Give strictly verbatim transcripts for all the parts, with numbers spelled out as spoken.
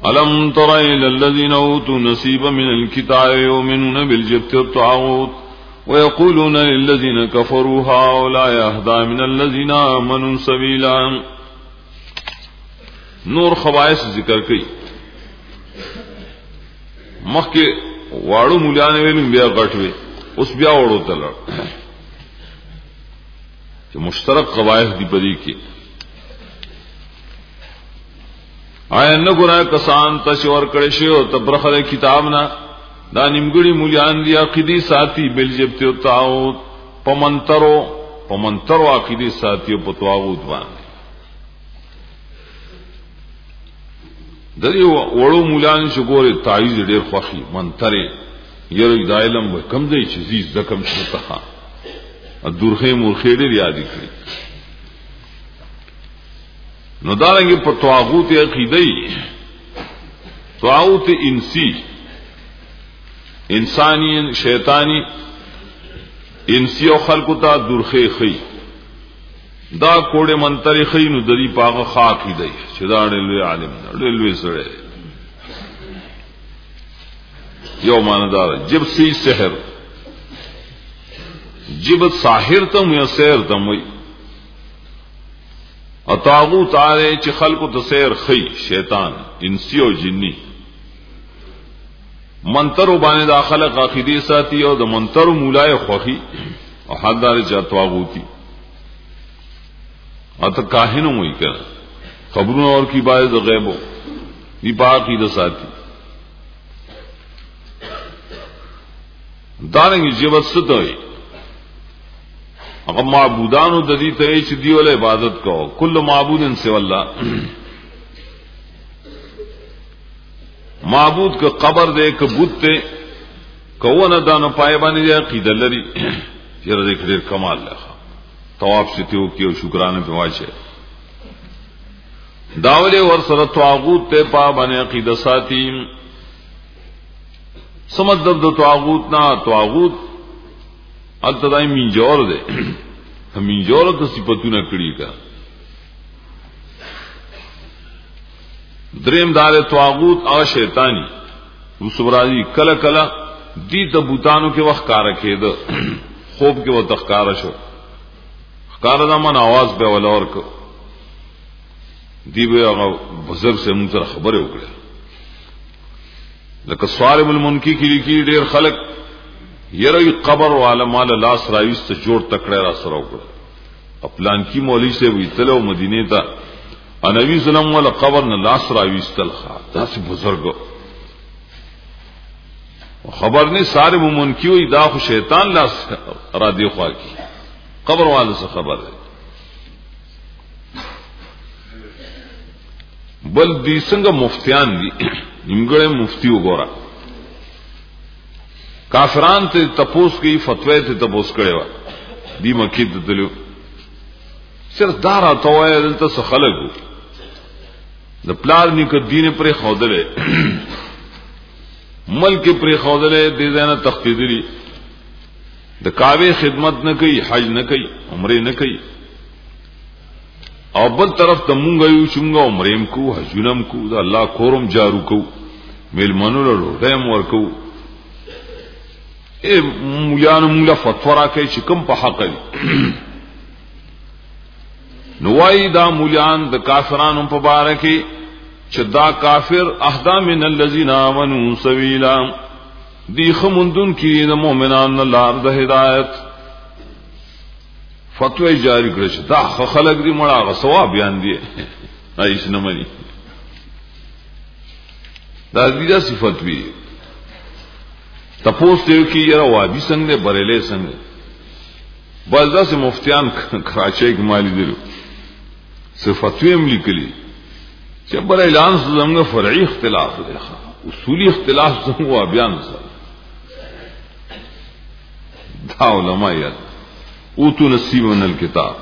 ألم تر إلى الذين أوتوا نصيبا من الكتاب يؤمنون بالجبت والطاغوت ويقولون للذين كفروا هؤلاء أهدى من الذين آمنوا سبيلا. نور خبائث ذکر کئی مخکې واړو مولیان ویلو بیا غټوي اوس بیا وړو تلل چې مشترک خبائث دی پدې کې. آیا نه ګناه کسان ته ور کړی شی او تبرخه کتاب نه دا نیمګړي مولیان دی عقیدی ساتي بل جبت او طاغوت پمنترو پمنترو عقیدی ساتي او طاغوت باندې دریو وړو مولیان شګوري تعیز ډیر خوخي منترې یره دایلم کم دی چې زیز د کم شته ا دورخه مورخه ډیر یاد کړی. نو دارنګه په طاغوت عقیدی طاغوت انسی انسانی شیطانی انسی او خلقو ته دورخه خي دا کوڑے منتری خي نو دری پاغه خاک دی چې دا ډېر عالم دی ډېر سره یو ماندار جبسی سحر جبت ساحر تم یا سحر تم وي او طاغوت آره چې خلقو ته سحر خي شیطان انسی او جنی منترو باندې دا خلق عقیده ساتي او د منترو مولای خوخي او حدار چا طاغوتی اته کاهنو وي کنه خبرونو اور کی باز غیبو دی باقی د ساتي دانګي جیوت ستوي هغه معبودانو د دې ته چې دی ول عبادت کو کل معبود سوا الله معبود کا قبر دے کہ بت تے کوونه دانو پای باندې عقیده لري چیرې دې ډېر کمال لخوا طواف ستیو کیو شکرانه په واشه داوله ور سره طاغوت ته پا باندې عقیده ساتي سمدد د طاغوت نا طاغوت التدای منجور دے منجور ته صفاتونه کړی کا دریم دار طاغوت او شیطانی وسورازی کله کله دی ته بوتانو کې وخت کار کېده خوب کې و تخکار شو خکار دا من आवाज به ولور کو دی به هغه بزرگ سے مون سره خبره وکړه لکه صارم المنکی کې لیکي ډیر خلق یره قبر والا مال لاس راويست جوړ تکړه را سره وکړه خپلان کی مولوی سے وی تلو مدینه ته نبی سلام والا قبر نه لاس راويستل خا داسې بزرګ خبر نه ساره مومن کیوي دا خو شیطان لاس را دی خوا کی قبر والا سے خبر ہے بل دي څنګه مفتیان دي نیمګړې مفتی وګورا کافران ته تپوس کی فتوی ته تپوس کړي وا دی مکی ته تلو صرف دارا توای دلته څه خلګو د پلار نیک دین پر خودله ملک پر خودله دې ځنه تخفیدلی د کاوی خدمت نه کوي حج نه کوي عمره نه کوي او بل طرف ته مونږ یو څنګه عمرېم کو حجونم کو دا الله کورم جارو کو مل منو له دیم ورکو اے مولیان مولا فتوا کوي چې کوم په حق دی نوای دا مولیان د کافرانو په باره کې چې دا کافر اهدا من الذين امنوا سبيلا دی خمندون کې د مؤمنانو لار د هدایت فتوی جاری کړی دا خلک دی مړه غ ثواب بیان دی ایس نه مني دا دې صفات وی تپوس ته کې یره وادي څنګه بریلې څنګه بازدا سے مفتیان کراچۍ کې مالی درو صفاتویم لیکلي چې بل اعلان زموږ فرعي اختلاف دی اصولي اختلاف زموږ بیان سره دا علماء یاد اوتو نصیب من الكتاب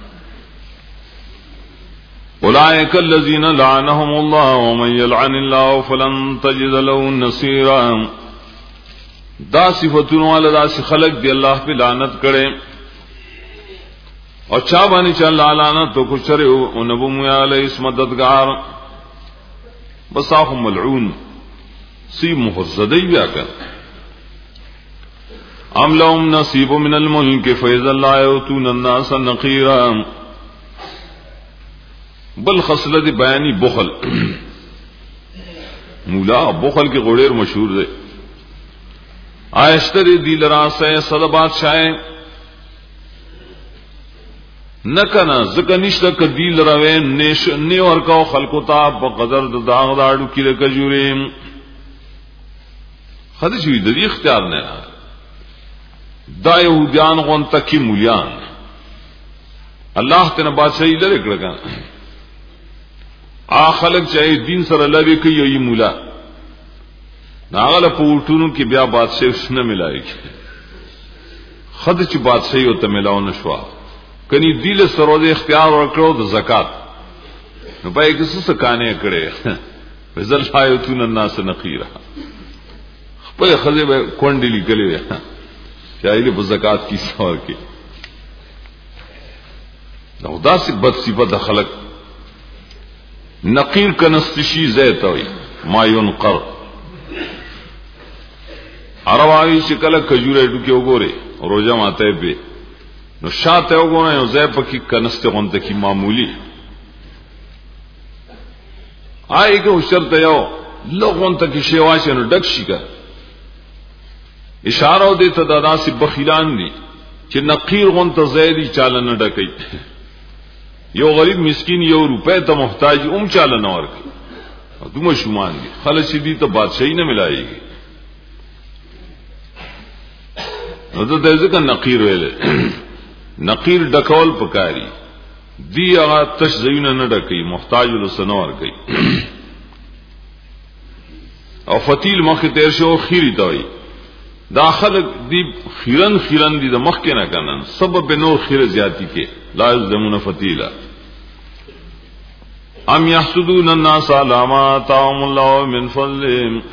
اولئک الذین لعنهم الله ومن يلعن الله فلن تجد له نصيرا دا صفاتونه والا دا خلق دی الله په لعنت کړي او چا باندې چې الله لعنت تو کو چره او نبو مو علی اس مددگار بصاف ملعون سی محزدی بیا کر ام لهم نصیب من الملک فاذا لا یؤتون الناس نقیرا بل خصلت بیانی بخل مولا بخل کے غڑیر مشہور دے آیشتر دیل راسے صد بادشاہ نکنا زکا نشتا کدیل روین نیش نیور کاو خلقو تا پا قدر داغ داڑو کی لکا جوریم خدش ہوئی دی اختیار نینا دا یہودیان غون تکی مولیان اللہ تینا بادشاہی لرک لگا آ خلق چاہے دین سر اللہ بھی کئی یہی مولا ناغل پوٹونو کی بیا بادشاہی اس نے ملائی خدش بادشاہی ہوتا ملاو نشوا کنی دیل سروز اختیار ورکڑو دا زکاة نو پای کسو سکانے کڑے وزل حایتون الناس نقیرہ خپل خزے بے کونڈی لکلے دے چاہیے با زکاة کی سور کے نو دا سی بد صفت خلق نقیر کنستشی زیتوی ما ینقر عرباوی شکل کجورے ڈوکے اگورے روجہ ماتے پہ نو شاته وګورئ یو ځای پکې کنسته غونته کی معمولی آیګه شرط یو لغونته کی شیواشه نو ډک شي کا اشاره دې ته داسې بخیلان دي چې نقیر غونته زیدي چاله نه ډکې یو غریب مسکین یو روپے ته محتاج اوم چاله نه ورکي دومره شومان دي خلک دې ته بادشاہي نه ملایږي نو ته ځکه نقیر ویلې نقیر ډکول پکاري دی هغه تش زینه نه ډکې محتاج له سنور کوي او فتیل مخ تیر شو خیری دوی داخل دی خیرن خیرن دی د مخ کې نه کنن سبب نور خیر زیاتی کې لا یزمون فتیلا ام یحسدون الناس علی ما آتاهم الله من فضل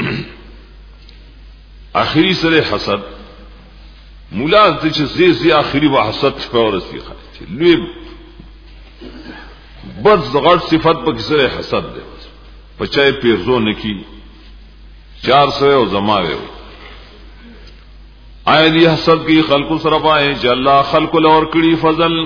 اخری سره حسد مولا ته چې زی زی اخری و حسد فورسی خاطر لوی بد زغړ صفت په کسره حسد ده پچای پیرزو نکی چار سو او زماوي آیا دی حسد کی خلق سره پائے چې الله خلق لور کړي فضل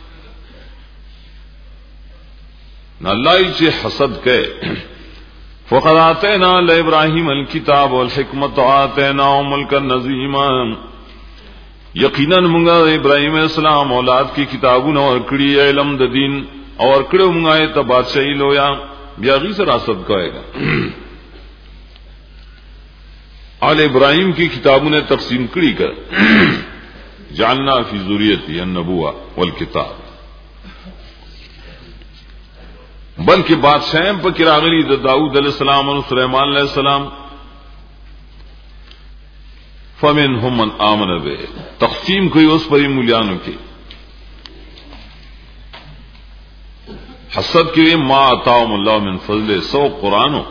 نه الله چې حسد کوي فقد آتینا لابراهیم الكتاب والحکمت وآتیناهم ملکا عظیما یقینا مونږه ابراهیم السلام اولاد کی کتابونه ورکړي علم د دین او ورکړو مونږه ته بادشاہي لویا بیا غي سره حسد کويګا آل ابراہیم کی کتابوں نے تقسیم کری کر جعلنا فی ذریتی النبوہ والکتاب بلکہ بادشاہم پر کراغلی دا داؤد علیہ السلام اور سلیمان علیہ السلام فمنہم من آمن بے تقسیم کوئی اس پر مولیانوں کی حسد کے ما آتاهم اللہ من فضل سو قرآنوں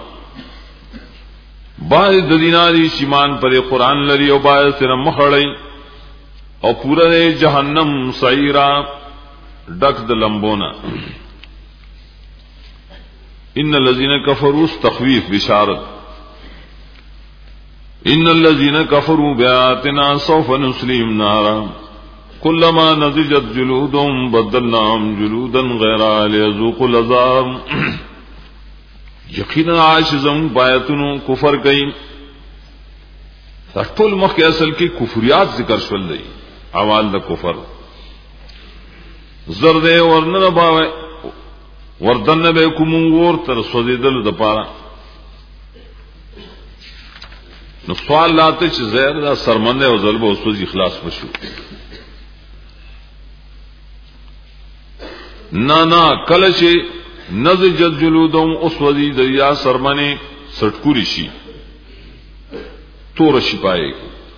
باز د دیناری شیمان پر قرآن لري او باز سره مخړی او پورا جهنم سعیرا ډک د لمبونا ان الذين كفروا استخويف بشارت ان الذين كفروا بآياتنا سوف نصليهم نارا كلما نضجت جلودهم بدلناهم جلودا غيرها ليذوقوا العذاب یقینا عاشزم بایتونو کفر گئی ټول مخکې اصل کې کفریات ذکر شول دی اول د کفر زرد ورنه باوي وردن به کوم ور تر سوزیدل د پاره نو سوال لاته چې زهر دا سرمنده او ظلم او سوز اخلاص وشو نه نه کله چې نزجت جلودهم اسودی دریا سرمنه سټکوري شي تور شي پای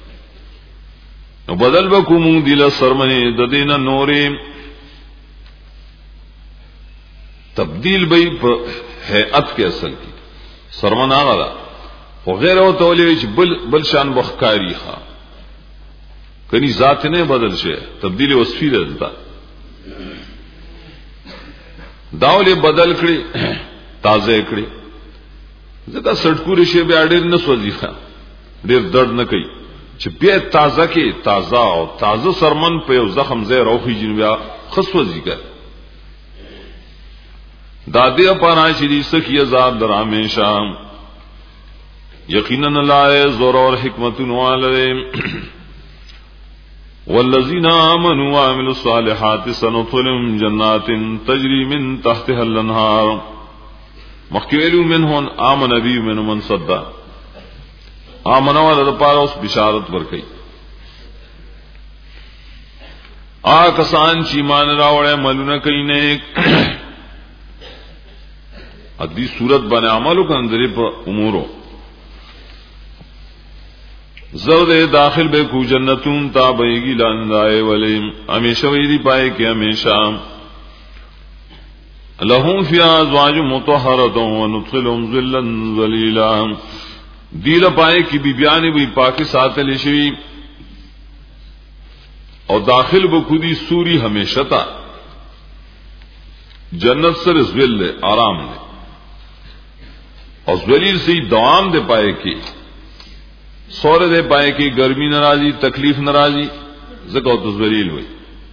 نو بدل وکوم دیله سرمنه د دینه نورې تبدیل به په هيئت کې اصل کې سرمنه غلا خو غیر او تولې بل بل شان بخکاری ښا کني ذات نه بدل شي تبدیل وصفي ده داولې بدل کړي تازه کړي ځکه سټکوري شی بیا ډېر نه سوځي ښه ډېر درد نه کوي چې بیا تازه کې تازه او تازه سرمن په یو زخم ځای راوخی جن بیا خصوځي ګر دادی پانا شری سخی عذاب در ہمیشہ یقینا لا زور اور حکمت والے والذین آمنوا وعملوا الصالحات سندخلهم جنات تجری من تحتها الانہار مخکیلو منہن آمن نبی من من صدا آمن والا پارا اس بشارت ورکی آ کسان چی مان راوڑے ملونا کئی نیک ادی صورت بنے عملو کا اندری پر امورو زرد داخل بے کو جنتون تا بیگی لاندائے ولیم ہمیشہ ویدی پائے کہ ہمیشہ لہم فی ازواج مطہرتوں وندخلهم ظلا ظلیلا دیل پائے کی بی بیانی بھی پاکی ساتھ لشوی اور داخل بکودی سوری ہمیشہ تا جنت سر ظل لے آرام لے اور ذلیل سے دوام دے پائے کی سورے دے پائے کی گرمی ناراضی تکلیف ناراضی زکو تو ذلیل ہوئی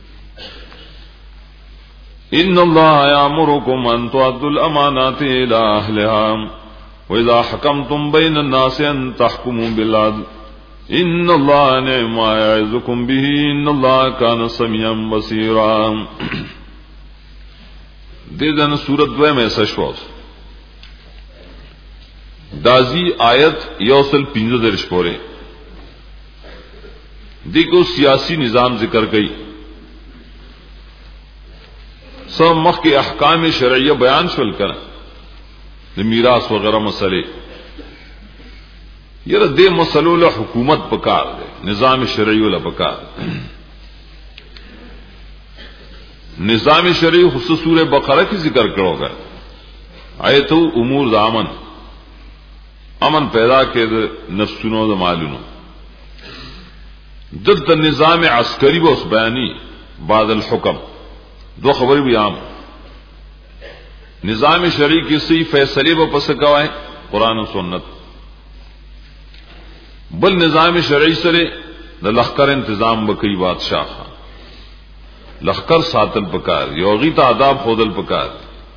ان اللہ یامرکم ان تؤدوا الامانات الی اہلها واذا حکمتم بین الناس ان تحکموا بالعدل ان اللہ نعم ما یعظکم به ان اللہ کان سمیعا بصیرا دے دن سورۃ دوے میں سشواس دازی آیت یوصل پنجو درش پورے دیکھو سیاسی نظام ذکر گئی سب مخ کے احکام شرعیہ بیان شول کر میراث وغیرہ مسئلے یہ دے مسلو ل حکومت پکار دے نظام شرعی ل پکار نظام شرعی خصوص سورہ بقرہ کی ذکر کرو گا آئے تو امور دامن امن پیدا کے نفسونو د مالونو ضد نظام عسکری و اس بیانی بعد الحکم دو خبر بھی عام نظام شرعی کی سی فیصلے و پس گوائے قرآن و سنت بل نظام شرعی سرے د لخکر انتظام بکئی بادشاہ خان لخکر ساتل پکار یوغی تا آداب خودل پکار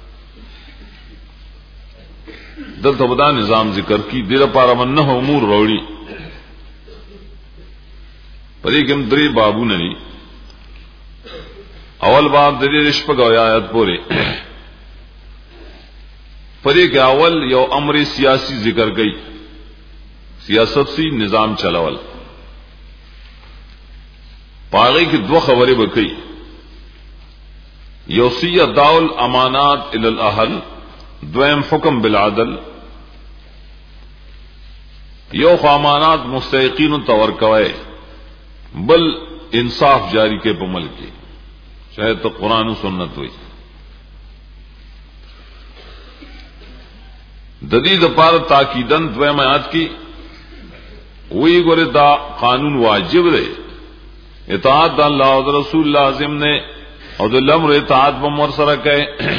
دل تبدا نظام ذکر کی دیر پارا من نہ امور روڑی پری کم دری بابو ننی اول باب دری رشپگ آیات پورے پری کے اول یو امر سیاسی ذکر گئی سیاست سی نظام چلاول پاگئی کی دو خبریں بکئی یوسی داول امانات الی الاہل دویم حکم بالعدل یو امانات مستحقین تور کوئے بل انصاف جاری کے پمل کی چاہے تو قرآن و سنت ہوئی ددید پار تاکیدن دویم آیات کی وہی گورے دا قانون واجب رہے اطاعت دا اللہ و رسول اللہ عظیم نے اور الامر اطاعت بمور سرہ کہے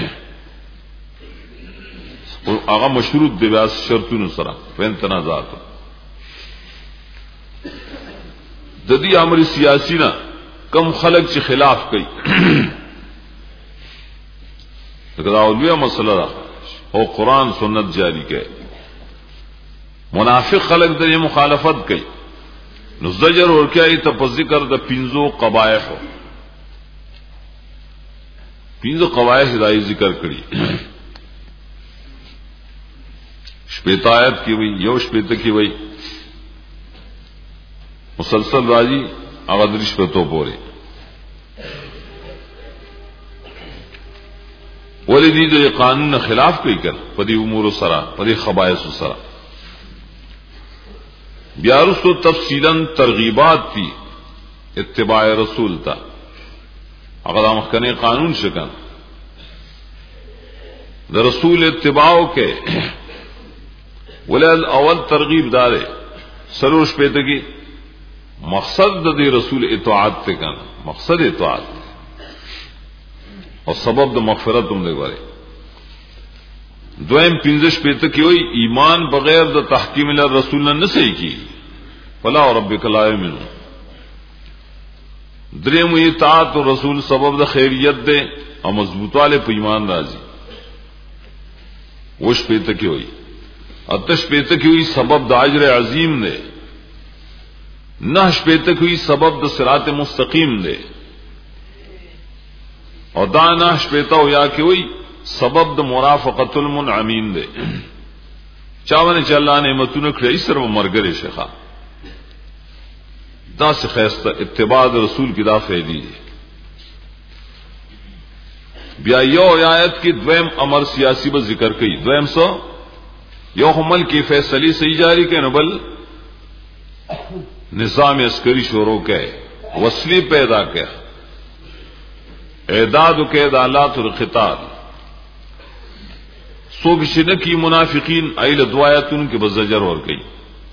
آغا مشروط دے بیاس شرطون سرا فین تنازعات ددی امر سیاسی نا کم خلق چی خلاف کئی لیکن اولویہ مسئلہ را او قرآن سنت جاری کئے منافق خلق در یہ مخالفت کئی نزجر اور کیا ای تا ذکر دا پینزو قبائح ہو پینزو قبائح دائی ذکر کری شپیتایت کی وئی یو شپیت کی وئی مسلسل راجی اغدر شپیتوں پورے ولی دی جو یہ قانون خلاف کوئی کر پدی امور و سرا پدی خبائص و سرا بیارس تو تفصیلاً ترغیبات تھی اتباع رسول تا اگر آمخنے قانون شکن دا رسول اتباعو کے ولل اول ترغیب دارے سروش پہ تکی مقصد دی رسول اطاعت تے کنا مقصد اطاعت اور سبب د مغفرت تم دے بارے دویم پنځش پېته کې وای ایمان بغیر د تحکیم الرسول نه صحیح کی فلا ربک لا یؤمنون. دریم اطاعت رسول سبب د خیریت ده او مضبوطاله په ایمان راځي. وش پېته کې وای اتش پېته کې وای سبب د اجر عظیم ده. نهش پېته کې وای سبب د صراط مستقیم ده. او دا نهش پېته او یا کې وای سبب د مرافقت المنعمین ده. چاونه چې الله نعمتونه کړی سره مرګره شيخه دا څه خاصه اتباع رسول کی دا فائدې دي. بیا یو آیت کې دویم امر سیاسی به ذکر کړي. دویم سو یو حمل کې فیصله صحیح جاری کړي نو بل نظام عسکری شروع کړي وسلی پیدا کړي اعداد کې د آلات القتال سو بشنه کی منافقین ایل دعایتون کې بزجر ور کوي.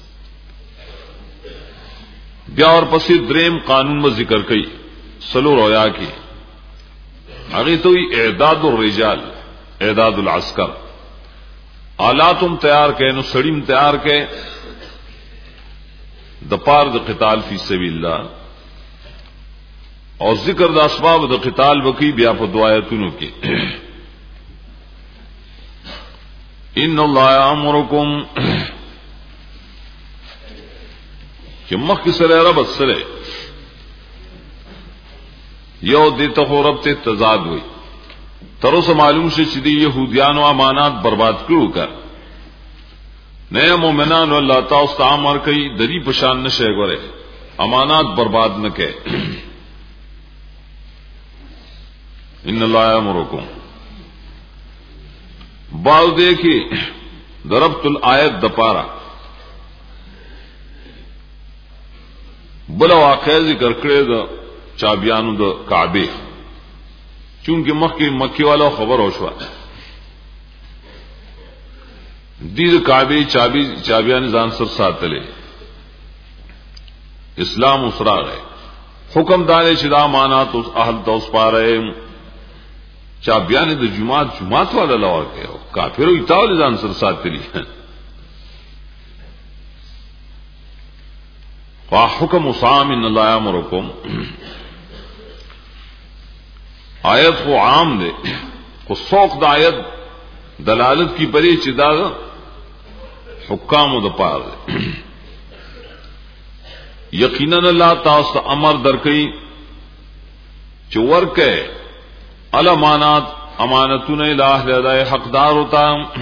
بیا اور پسې دریم قانون میں ذکر کړي سلو رویا کې هغه ته اعداد الرجال اعداد العسكر آلاتم تیار کړي نو سړیم تیار کړي د پار د قتال فی سبیل الله او ذکر د اسباب د قتال وکي بیا په دعایتونو کې ان الله یامرکم چې مخکې سره رب سره یو دې ته رب ته تضاد وي تر اوسه معلوم شي چې د يهوديانو امانات برباد کړو کا نه مؤمنان الله تعالی ست امر کوي د دې پشان نشه غره امانات برباد نه کړي. ان الله یامرکم باو دې کې ضربت الایت د پارا بل واقع ذکر کړی د چابیانو د کعبه چونکه مخکې مکی والا خبر اوشوا دې کعبه چابي چابیان ځان سر ساتلې اسلام اسراغه حکم دار چې دا امانات اوس اهل توس پاره چابیان د جمعات جمعات والا لور کې کافرو ایتاول ځان سر ساتلې حکم وصام ان الله یامرکم آیت کو عام دے کو سوق د آیت دلالت کی پری چې دا حکام د پاره یقینا الله تعالی امر درکې چې ورکه الامانات امانتونه الہ له حقدار ہوتا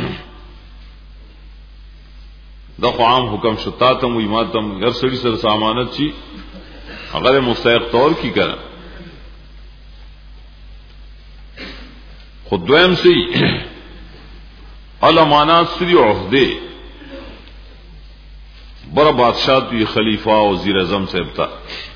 دا قوم حکم شتا تم و ماتم هر سړي سره سامانت شي هغه مستحق طور کی کړه خود دویم سي الامانات سری عہدے بڑا بادشاہ دی خلیفہ او وزیر اعظم صاحب تا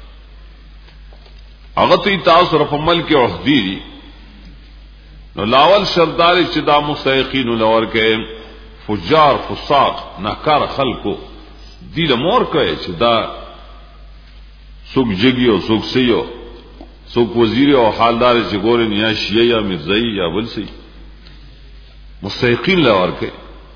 هغه ته تاسو رف عمل کې عہدی دي نو لاول شردار چې دا مستحقین لور کې فجار فساق ناکار خلقو دی له مور کوي چې دا څوک جګي او څوک سيو څوک وزیر او حالدار چې ګورن یا شیعه یا مرزایی یا ولسی مستحقین له ورکه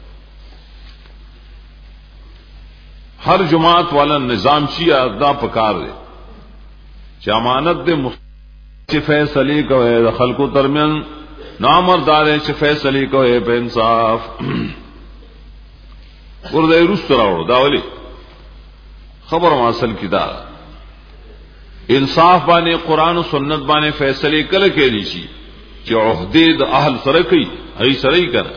ہر جماعت والا نظام شیعہ دا پکار دے چې امانت دے چې فیصله کوي د خلقو ترمن نامردار چې فیصله کوي په انصاف ورته روستر راوړو دا ولي خبر واصل کیدا انصاف باندې قران او سنت باندې فیصله کله کېږي شي چې عہدې د اهل سره کوي هي سره یې کړه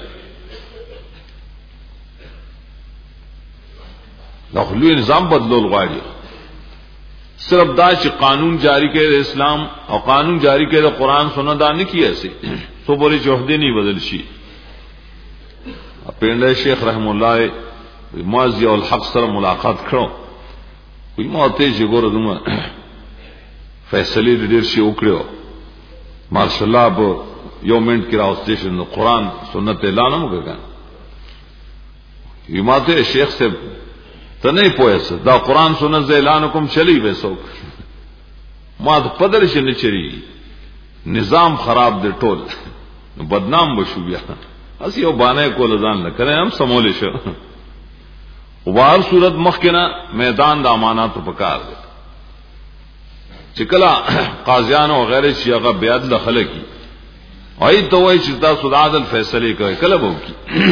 دا خلوی نظام بدلول غواړي صرف دا چې قانون جاری کړي د اسلام او قانون جاری کړي د قران سنت دا نه کیږي سي سو بولی عہدې نه بدل شي پنده شیخ رحم الله مازی او الحق سره ملاقات کړو وی ما ته چې ګوره دمه فیصله ډیر شي وکړو ماشاءالله په یو منټ کې راو سټیشن قرآن سنت اعلان وکړ وی ما ته شیخ صاحب ته نه پوهیس دا قرآن سنت اعلان کوم چلی به څوک ما ته پدر شي نه چری نظام خراب دی ټول بدنام بشو بیا اسی یو باندې کول ځان نه کړي هم سمول شو وار صورت مخکنا میدان د امانات په کار دی چې کله قاضیان او غیر شیعه بیعت له خلکی وای ته وای چې تاسو د عدل فیصله کوي کله وو کی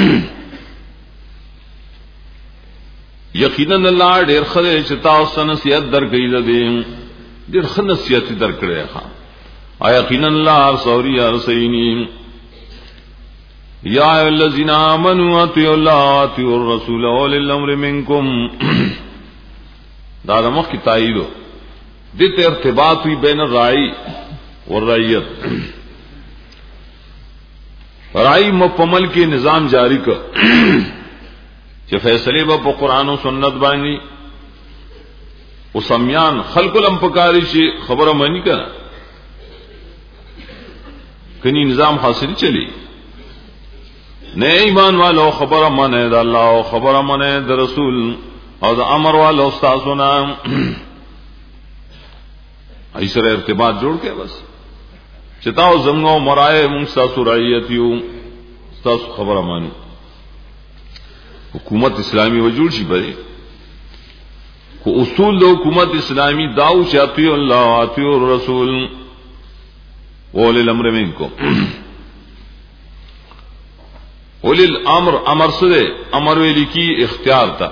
یقینا الله ډیر خدای چې تاسو نصیحت درکې ده ډیر خدای نصیحت درکړي ښا آیا یقینا الله سوري ارسینین یا ایها الذین آمنوا اطیعوا الله واطیعوا الرسول واولی الامر منکم دا د مخ کی تایید دته ارتباط وی بین الرائی والرعیت رائی مکمل کی نظام جاری کر چې فیصله به په قران او سنت باندې او سمیان خلق لم پکاري شي خبره مانی کړه کني نظام حاصل چلی نه ایمان والو خبره منه د الله او خبره منه د رسول او د امر والو استادونه ایسره ارتباط جوړ کې بس چتاو زمغو مرای مونږ تاسو رعیت یو تاسو خبره مانی حکومت اسلامی وجود شي بره کو اصول د حکومت اسلامی داو چاپی الله اطیع الرسول اول الامر منکم اول الامر امر سره امر ویل کی اختیار تا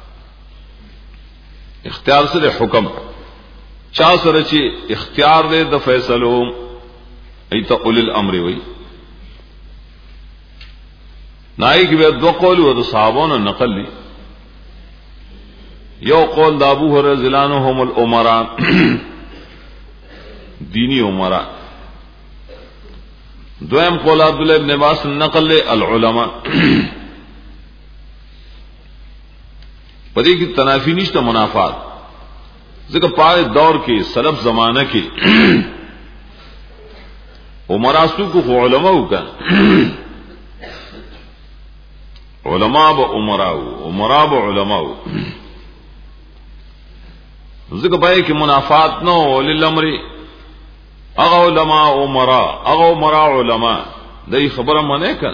اختیار سره حکم چا سره چې اختیار دې د فیصلو ایت اول الامر وی نای کی به دو قول او د صحابانو نقل لی یو قول د ابو هريره رضی الله عنه هم الامراء دینی امراء دویم قول عبد الله ابن عباس نقل لی العلماء پدې کې تنافی نشته منافات ځکه پاره دور کې سلف زمانہ کې امراء سو کو علماء وکړه علماء با امراء امراء با علماء ذکر پای کی منافات نو ولل امر اغه علماء امراء اغه امراء علماء دای خبره منه کړه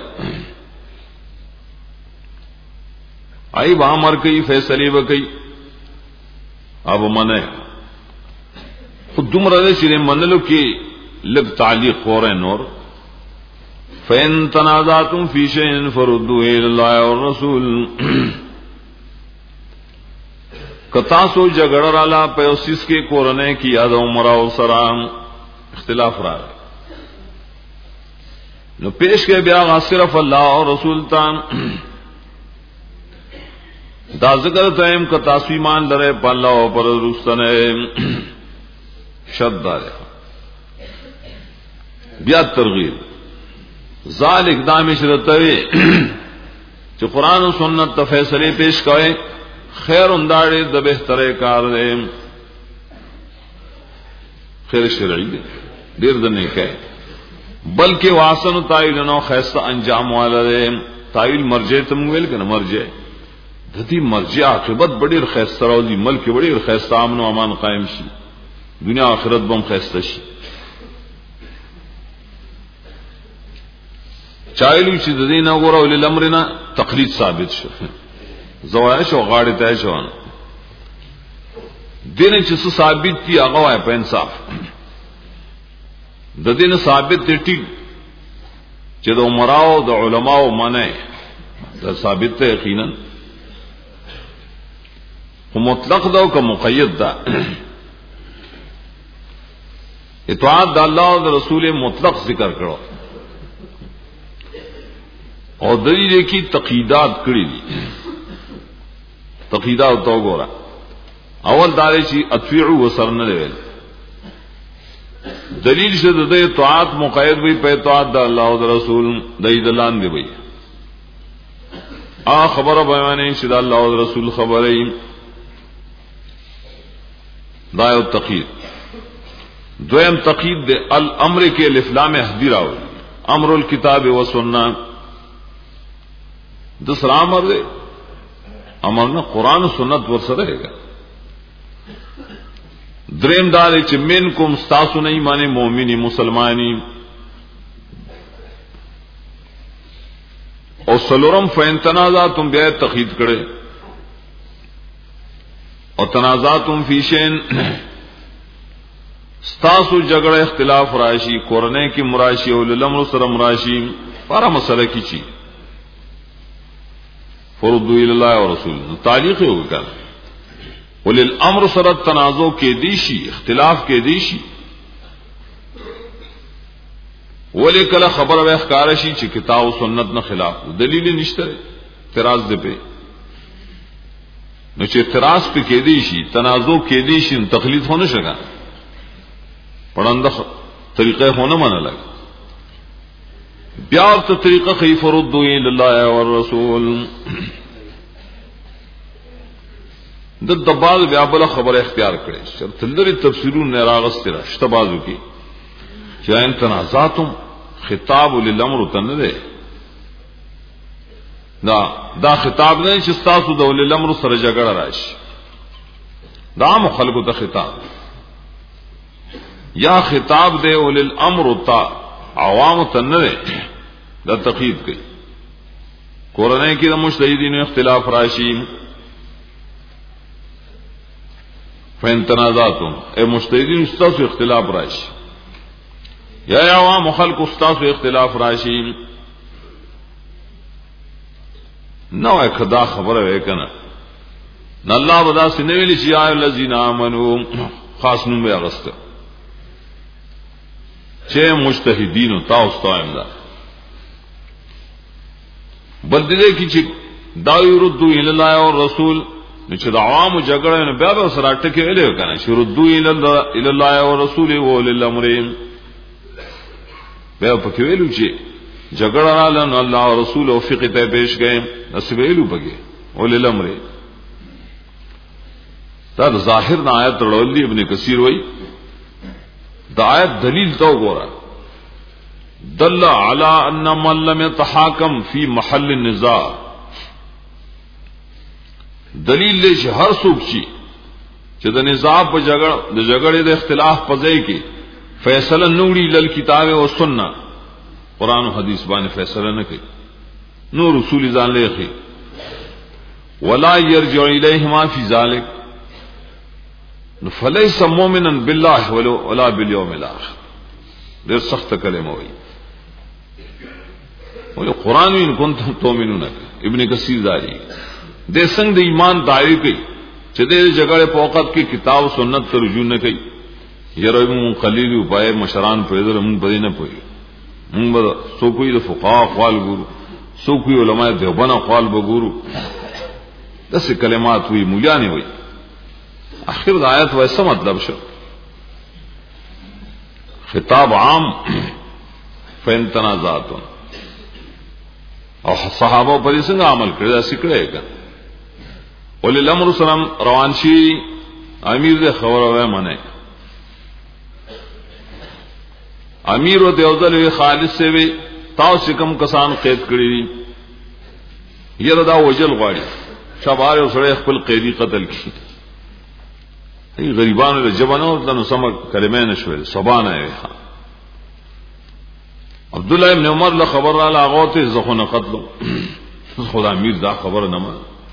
ای با امر کوي فیصله وکي اب منه خود دمر چې منلو کې لب تعلیق قرآن نور فَإِن تَنَازَعْتُمْ فِي شَيْءٍ فَرُدُّوهُ إِلَى اللَّهِ وَالرَّسُولِ کتا سو جګړه رااله په اوسیس کې قرآن کې یاد عمر او سلام اختلاف را نو پیش کې بیا صرف الله او رسول تان دا ذکر تایم کتا سو ایمان لره په الله او پر رسول شدار بیا ترغیب ذالک دام شرطوی چې قران او سنت ته فیصله پیش کوي خیر انداړي د بهتره کار دی خیر شرعي دی ډیر د نه کوي بلکې واسن تایل نو خیسته انجام والا دی تایل مرجع تم ویل کنه مرجع د دې مرجع عاقبت ډیر خیسته راوځي ملک ډیر خیسته امن او امان قائم شي دنیا آخرت بم خیسته شي چایلو چې د دې نه غوړو ول امرنا تقلید ثابت شو زوای شو غاړه ته شو دین چې څه ثابت دي هغه وای په انصاف د دین ثابت دي ټیک چې د عمراو د علماو منه دا ثابت ته یقینا خو مطلق دا او که مقید دا اطاعت د الله او د رسول مطلق ذکر کړو او دلیل کی تقییدات کړی دي تقییدات تو ګورا اول داري چې اطیعوا وسرن دی دلیل شه د اطاعت مقید وي په اطاعت د الله او د رسول د ایدلان دی وي ا خبره بیانې چې د الله او د رسول خبرې دا یو تقیید دویم تقیید د الامر کې الافلام احذراو امر الكتاب والسنه دوسرا امر دے امر نہ قرآن و سنت ورسره رہے گا دریم دار چې منکم استاسو نه ایمان مومنی مسلمانی او سلورم فین تنازعتم بیا تقید کړي او تنازعتم فی شین ستاسو جګړه اختلاف راشي کورنۍ کې مراشي او لمر سره مراشي پارا مسله کی چی فرض الی الله او رسول تعلیق وکړه ولل امر سره تنازع کې دیشي اختلاف کې دیشي ولی کله خبر وای ښکار شي چې کتاب او سنت نه خلاف دلیل نشته اعتراض دی په نو چې اعتراض په کې دی شي تنازع کې دی شي تقلید هونه شګه پړنده طریقې هونه منه لګ بیا ته طریقه خی فرض الی الله او رسول د دبال بیا بل خبر اختیار کړي چې تلری تفسیرونه راغستره شتبازو کې چې ان تنازعتم خطاب للامر تنده دا دا خطاب نه چې تاسو د للامر سره جګړه راشي دا مخالفو ته خطاب یا خطاب دی اولل امر تا عوام تنده دا تقید کوي کورنۍ کې د مجتهدینو اختلاف راشي فین تنازعتم اے مجتهدین تاسو اختلاف راشي یا عوام خلق استاد اختلاف راشي نو اخدا خبره وکنه نه الله ودا سنویل چې یا الذین آمنو خاص نوم یې اغسته چې مجتهدین او تاسو تایم دا بل دې کې چې دا يردو الی الله او رسول چې د عوام جګړه نه بیا به سره ټکی ویلې وکنه چې ردو الی الله او رسول او للامر بیا پکې ویلو چې جګړه رااله نو الله او رسول او فقہ ته پیش گئے نسب ویلو پکې اول الامر دا ظاهر د آیت ورولې ابن کثیر وای دا آیت دلیل تو ګوره دل علی ان من لم يتحاكم فی محل النزاع دلیل دې چې هر څوک چې د نزاع په جګړه د جګړې د اختلاف په ځای کې فیصله نوړي لل کتاب او سنت قران او حدیث باندې فیصله نه کوي نو رسول ځان لخي ولا يرجع اليهما في ذلك فليس مؤمنا بالله ولا باليوم الاخر ډېر سخت کلمه وایي او قران ان کنتم تؤمنون ابن کثیر داری د څنګه د ایمان دایي کوي چې د جګړې په وخت کې کتاب او سنت ته رجوع نه کوي یره مون قلیل وپای مشران پیدل مون بدی نه پوي مون به سو کوئی د فقها اقوال ګورو سو کوئی علماء دیوبند اقوال وګورو دغه کلمات وی مولیانی وی اخر د آیت وای څه مطلب شو خطاب عام فین تنازعتم او صحابه په دې څنګه عمل کړی دا سکړی کړه ولې الامر سلام روان شي امیر دې خبره وای منه امیر او دیوزل خالص سے وی تاسو کم کسان قید کړی یره دا وجل غواړي شبار او سره خپل قیدی قتل کړي ای غریبانو له جوانو د نو سم کلمې نشوي سبحان الله عبد الله ابن عمر له خبر را لاغوت زخونه قتل خدا امیر دا خبر نه ما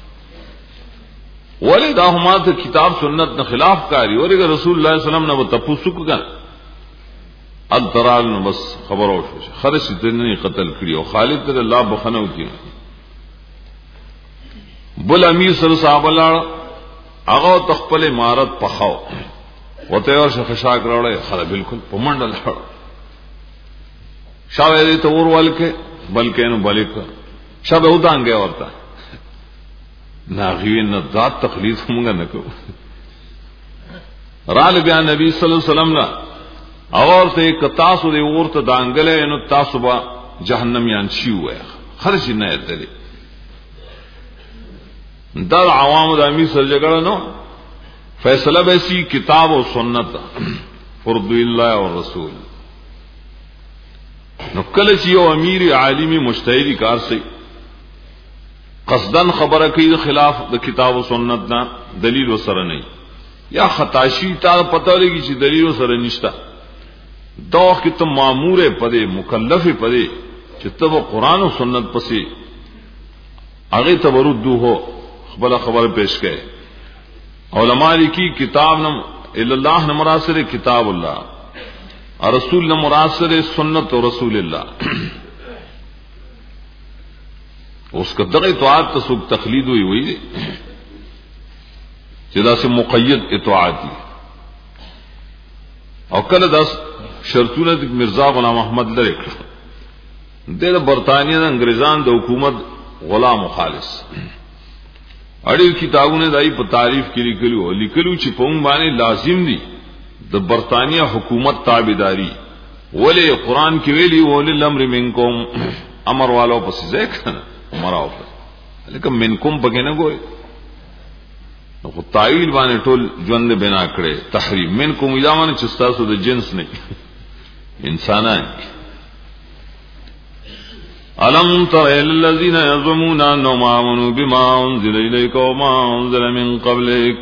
ولې دا هم ته کتاب سنت نه خلاف کاری ورګه رسول الله صلی الله علیه وسلم نه تپوسو کړه الترال نو بس خبر او شو خرج دنه قتل کړي او خالد ته الله بخنه وکړي بل امیر سره صاحب الله هغه تخپل امارت پخاو وته اور شخشاک راوړې خلا بالکل پمنډل شاوې دې تور ولکه بلکې نو بلک شابه ودانګه ورته ناغوی نه ذات تخلیص موږ نه کوو رال بیا نبی صلی الله علیه وسلم لا اور ته کتاسو دې ورته دانګلې نو تاسو با جهنم یان شي وای خرج نه اتلې در عوام د امیر سره جګړه نو فیصله به سي کتاب او سنت فرض الله او رسول نو کله چې یو امیر عالمي مجتهدي کار سي قصدن خبره کوي خلاف د کتاب او سنت نه دلیل سره نه یا خطاشي تا پته لګي چې دلیل سره نشتا دوه کې ته مامور پدې مکلف پدې چې ته قرآن او سنت پسې هغه تبرد هو خبر خبر پیش کړي علماء کی کتاب نم الا الله نے مراد سے کتاب اللہ اور رسول نے مراد سے سنت و رسول اللہ اس کا دغه اطاعت تسوق تقلید ہوئی ہوئی جدا سے مقید اطاعت دی او کله داس شرطونه مرزا غلام احمد لری د برطانیہ د انګریزان د حکومت غلام خالص اړیو کتابونه دای په تعریف کې لیکلو لیکلو چې په باندې لازم دي د برطانیہ حکومت تابعداري ولې قران کې ویلي ولل امر منکم امر والو پس ځکه مراو لیکن منکم پکې نه ګوي نو تعویل باندې ټول ژوند بنا کړي تحریم منکم اذا من چې تاسو د جنس نه انسانان الم تر الذين يزعمون انهم امنوا بما انزل اليك وما انزل من قبلك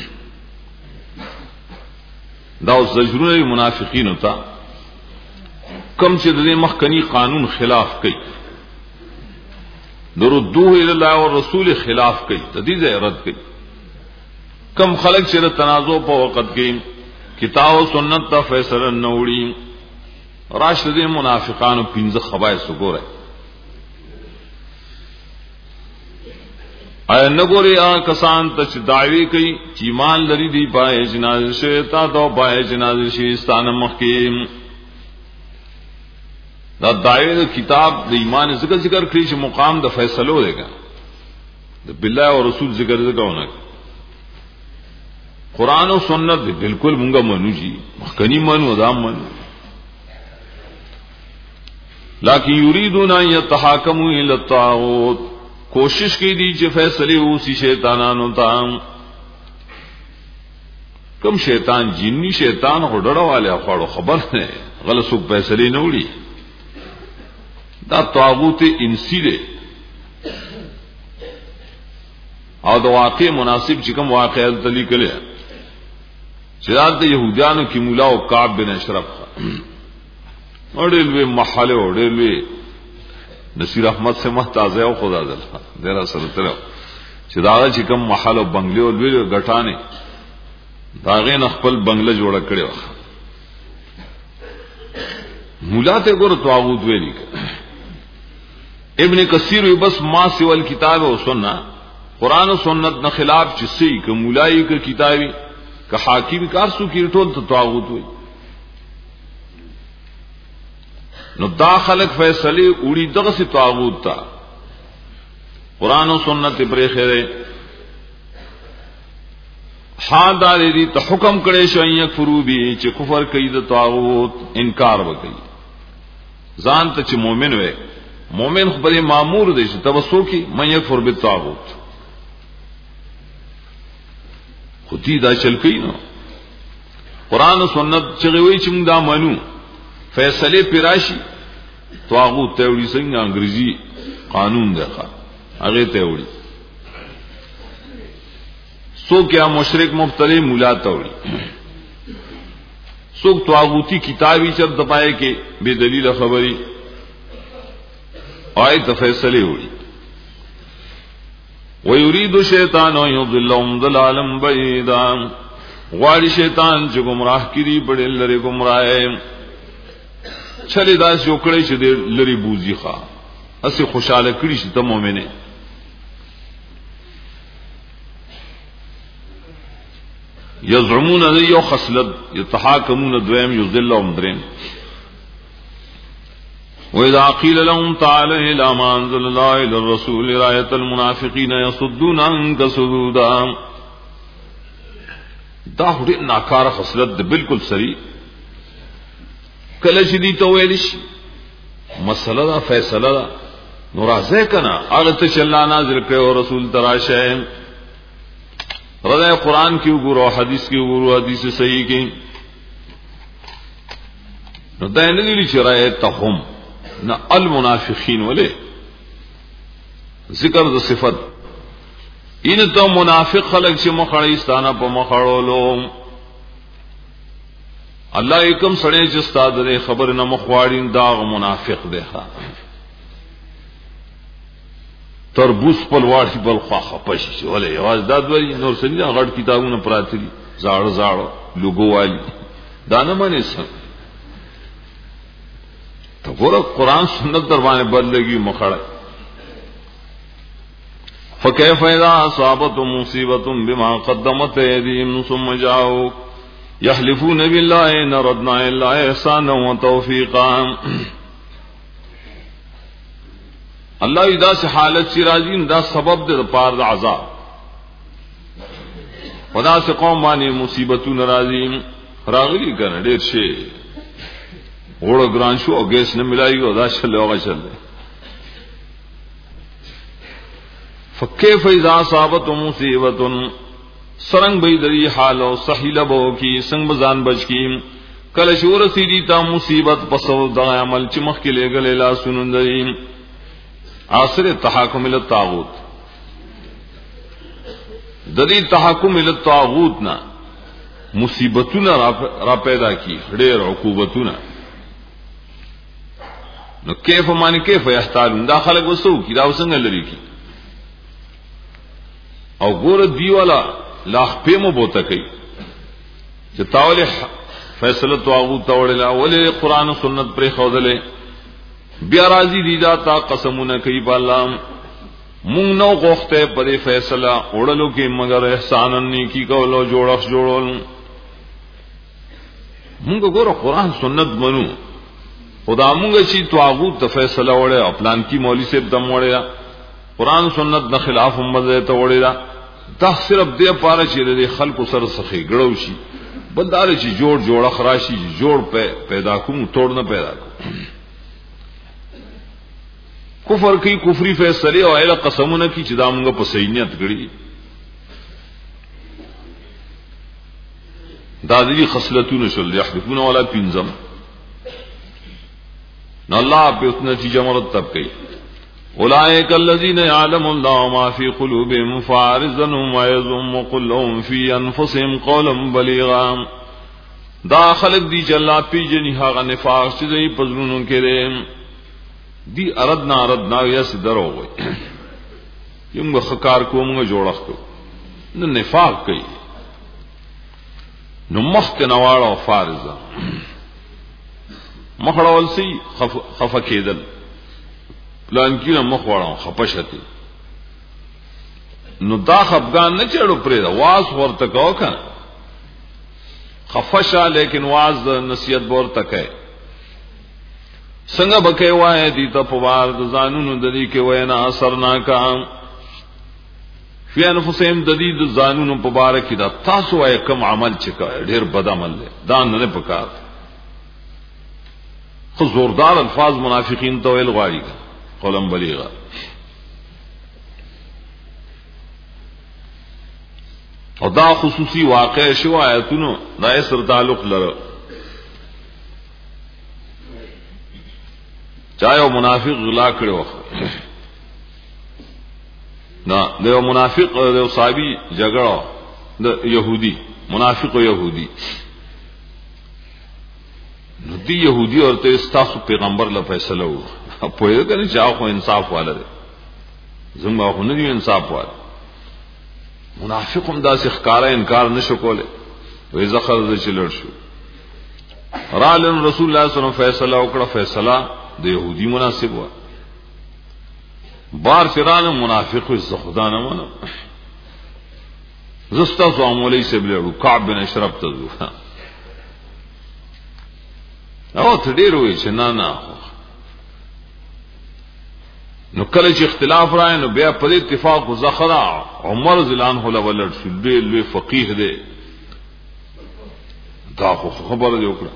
دا زجرونه منافقین ہوتا کم چې د مخکنی قانون خلاف کوي دردوه الى الله والرسول خلاف کوي تدیزه رد کوي کم خلق چې تنازع په وخت کې کتاب او سنت ته فیصله نوړي راشد منافقانو پنځه خبائث وګوره اے نګوري آ کسان ته چې دعوی کوي چې ایمان لري دی پای جنازه شه تا دو پای جنازه شي ستانه مخکې دا دعوی د کتاب د ایمان ذکر ذکر کړی چې مقام د فیصلو دیګا د بالله او رسول ذکر ذکرونه قرآن او سنت بالکل مونږه منو جی مخکنی منو ادم منو لیکن یریدون ان یتحاکموا الی الطاغوت کوشش کی دی چې فیصله اوسی شیطانانو ته کم شیطان جنی شیطان هډړه والے خړو خبر نه غلط سو فیصله نه وړي دا طاغوت انسی دی او د واقع مناسب چې کوم واقع دلی کله شرات د يهودانو کې مولا او کعب بن اشرف اورلوی محله اورلوی نصیر احمد سے محتاج او خدا دل ډیر سره تر چې دا چې کوم محله بنگلې او لوی غټانه داغه نه خپل بنگله جوړ کړي مولا ته ګور طاغوت ویلی ابن کثیر بس ما سوال کتاب او سنت قرآن و سنت نه خلاف چې سي ک مولای ک کتابي ک حاکم کار سو کی ټول ته طاغوت وي نو دا خلق فیصله وړي دغه سي طاغوت تا قرآن و سنت پرې خره ها دا دې ته حکم کړي شو یک فروبي چې کفر کوي د طاغوت انکار وکړي ځان ته چې مؤمن وي مومن خبره مامور دي چې تبسو کی من یکفر بالطاغوت خودی دا چل کین نو قران او سنت چې وی چې موږ دا منو فیصله پیراشي طاغوت ته وړي څنګه انګریزي قانون ده هغه ته وړي سو کیا مشرک مبتلی مولا ته وړي سو طاغوتی کتابی چر دپائے کې بے دلیل خبري آیت فیصله وړي ويريد الشیطان ان يضلهم ضلالا بعيدا غواړي شیطان چې گمراه کړي بڑے لری گمراه چلی دا جوړې چې لری بوزي ښا اسی خوشاله کړي چې ته مؤمنه یزعمون ان یو خصلت یتحاکمون دویم یذلهم درین وَإِذَا قِيلَ لَهُمْ تَعَالَوْا إِلَىٰ مَا أَنزَلَ اللَّهُ إِلَى الرَّسُولِ رَأَيْتَ الْمُنَافِقِينَ يَصُدُّونَ عَنكَ صُدُودًا دا هډه ناکاره خصلت ده بالکل صحیح کله چې دي ته ویل شي مسله دا فیصله دا نو راځه کنه هغه ته چې الله نازل کړي او رسول تراشه رضای قرآن کی وګورو حدیث کی وګورو حدیث صحیح کی نو دا نه دي چې رایتهم نہ المنافقین ولے ذکر د صفت ان تو منافق خلق چې مخړیستانه په مخړولو الله یکم سړی چې استاد دې خبر نه مخواړین دا منافق دی ښا تربوس په واړی بل خواخه پشي ولې आवाज داد وری نور څنګه غړ کتابونه پراته دي زاړ زاړ لوګو والی دانه باندې سم ته ګور قرآن سنت در باندې بدلږي مخړه فكيف اذا اصابتهم مصيبه بما قدمت ايديهم ثم جاءوا يحلفون بالله ان ردنا الا احسانا وتوفيقا الله اذا سے حالت سی راضی دا سبب دے پار دا عذاب خدا سے قوم باندې مصیبتون راضی راغلی کنه ډیر شي وړو ګران شو او ګیس نه ملایي او دا شل اوغه چل فكيف اذا اصابتهم مصيبه سرنگ بی دری حال او سہیل بو کی سنگ بزان بچ کی کل شور سیدی تا مصیبت پسو دا عمل چمخ کے لے گلے لا سنندری آثر تحاکم الطاغوت دری تحاکم الطاغوت نا مصیبتنا را پیدا کی ډېر عقوبتنا نو کیف معنی کیف یحتالون دا خلق وسو کی دا وسنګ لري کی او ګور دی والا لاخ پیمو بوته کوي چې تاول فیصله طاغوت توړل اول قرآن او سنت پر خوذلې بیا راضی دي دا تا قسمونه کوي بالله مونږ نو غوښته پر فیصله وړلو کې مگر احسان نیکی کولو جوړخ جوړول مونږ ګور قرآن سنت منو خدا مونږ چې طاغوت ته فیصله وړه او پلان کی مولوی صاحب دم وړه قرآن سنت د خلاف مزه ته وړه دا صرف دې پاره چې د خلکو سره سخی ګړو شي بلدار چې جوړ جوړ خراشي جوړ په پیدا کوم توڑ نه پیدا کوم کفر کی کفری فیصله او اله قسمونه کی چې دا موږ په صحیح نیت غړي دا دې خصلتونه شول يحذفون ولا پنځم نو الله په اوس نتیجه مرتب کړي اولئک الذین یعلم الله ما فی قلوبهم فارزنهم ویذم قل لهم فی انفسهم قولا بلیغا دا خلق دی چې الله پیژني هغه نفاق چې دوی پزړونو کې دي دی اردنا اردنا یس درو وي یم خکار کومه جوړښت نو نفاق کوي نو مخک نواړو فارزه مخړول سی خف خف کېدل پلان کې نه مخ وړاو خپشتي نو دا خفغان نه چړو پرې دا واس ورته کو کنه خفشا لیکن واز نصیحت ورته کوي څنګه بکې وای دي ته په وار د زانونو د دې کې وینا اثر نا کا فی انفسهم د دې د زانونو په بار کې دا تاسو وای کوم عمل چې ډېر بد عمل دی دا نه پکار خو زوردار الفاظ منافقین ته ویل غواړي قولم بلیغا او دا خصوصی واقع شو آیتونو دا سر تعلق لره چاہے منافق غلا کړو نه د منافق د صحابي جګړه د يهودي منافق او يهودي نو دی يهودي ورته استاسو پیغمبر له فیصله و په یوه کنه چې خو انصاف واله زموږ خو نه دی انصاف واله منافق هم دا ښکارا انکار نشو کوله وې زخر د چلړ شو رال رسول الله صلی الله علیه وسلم فیصله وکړه فیصله د يهودي مناسب و بار فران منافق ز خدا نه منو زستا سو مولوی سبلو کعب بن اشرف تزو او ته ډیر وې چې نه نه نو کله چې اختلاف راځي نو بیا په اتفاق او زخرا عمر زلان هو ولر شو دی لوی فقيه دی دا خو خبره دی وکړه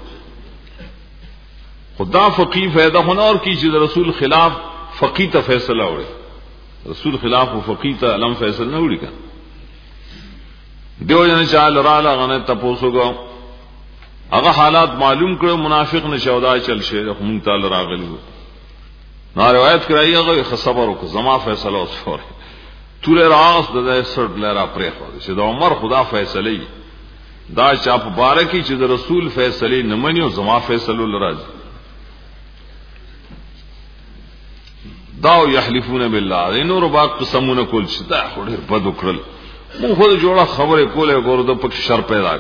خدا فقيه فائدہ هنر کی چې رسول خلاف فقيه ته فیصله وړي رسول خلاف او فقيه ته علم فیصله نه وړي کنه دیو جن چال رااله غنه تاسو کو هغه حالات معلوم کړو منافق نشودا چل شه هم تعالی راغلی نا روایت کرائی هغه خبرو کو زما فیصله اوس فور تور راس د سر لرا پرې خو چې د عمر خدا فیصله دا چا په بارکی چې د رسول فیصله نه منیو زما فیصله لراځي داو یحلفون بالله انو ربا قسمونه کول شتا خوري په دکرل مو خو جوړه خبره کوله ګورده په شر پیدا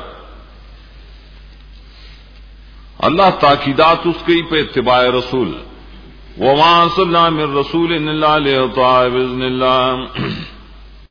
اللہ تاکیدات اس کی پہ اتباع رسول وما صلی اللہ من رسول الا لیطاع باذن اللہ